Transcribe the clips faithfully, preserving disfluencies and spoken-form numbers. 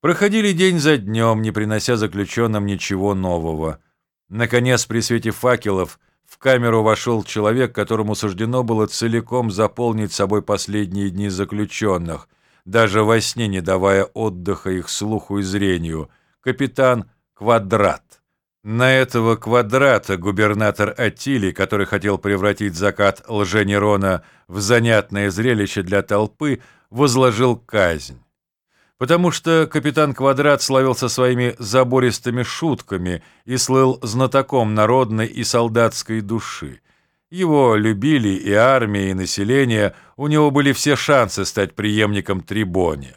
Проходили день за днем, не принося заключенным ничего нового. Наконец, при свете факелов, в камеру вошел человек, которому суждено было целиком заполнить собой последние дни заключенных, даже во сне не давая отдыха их слуху и зрению, капитан Квадрат. На этого Квадрата губернатор Аттилий, который хотел превратить закат Лженерона в занятное зрелище для толпы, возложил казнь. Потому что капитан Квадрат славился своими забористыми шутками и слыл знатоком народной и солдатской души. Его любили и армия, и население, у него были все шансы стать преемником Трибония.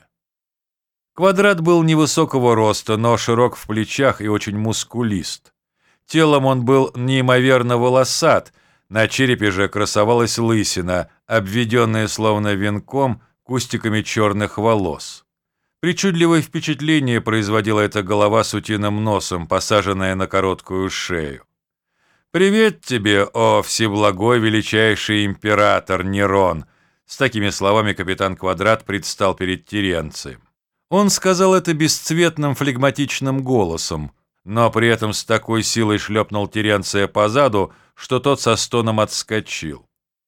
Квадрат был невысокого роста, но широк в плечах и очень мускулист. Телом он был неимоверно волосат, на черепе же красовалась лысина, обведенная словно венком кустиками черных волос. Причудливое впечатление производила эта голова с утиным носом, посаженная на короткую шею. «Привет тебе, о всеблагой величайший император Нерон!» С такими словами капитан Квадрат предстал перед Теренцием. Он сказал это бесцветным флегматичным голосом, но при этом с такой силой шлепнул Теренция по заду, что тот со стоном отскочил.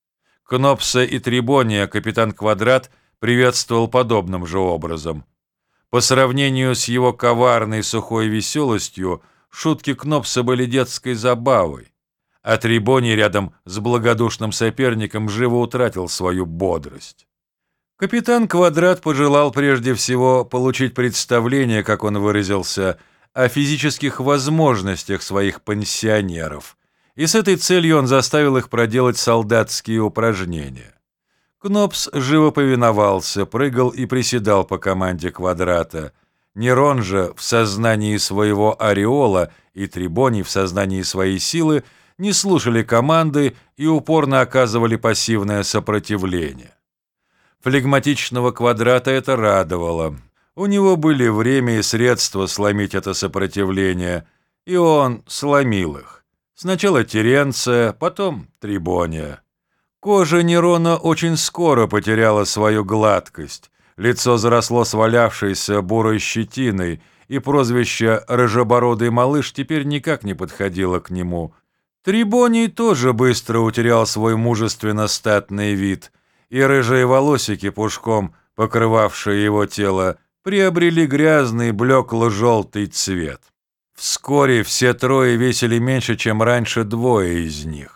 Кнопса и Трибония капитан Квадрат приветствовал подобным же образом. По сравнению с его коварной сухой веселостью, шутки Кнопса были детской забавой, а Трибоний рядом с благодушным соперником живо утратил свою бодрость. Капитан Квадрат пожелал прежде всего получить представление, как он выразился, о физических возможностях своих пансионеров, и с этой целью он заставил их проделать солдатские упражнения. Кнопс живо повиновался, прыгал и приседал по команде Квадрата. Нерон же в сознании своего ореола и Трибоний в сознании своей силы не слушали команды и упорно оказывали пассивное сопротивление. Флегматичного Квадрата это радовало. У него были время и средства сломить это сопротивление, и он сломил их. Сначала Теренция, потом Трибония. Кожа Нерона очень скоро потеряла свою гладкость, лицо заросло свалявшейся бурой щетиной, и прозвище «рыжебородый малыш» теперь никак не подходило к нему. Трибоний тоже быстро утерял свой мужественно-статный вид, и рыжие волосики, пушком покрывавшие его тело, приобрели грязный блекло-желтый цвет. Вскоре все трое весили меньше, чем раньше двое из них.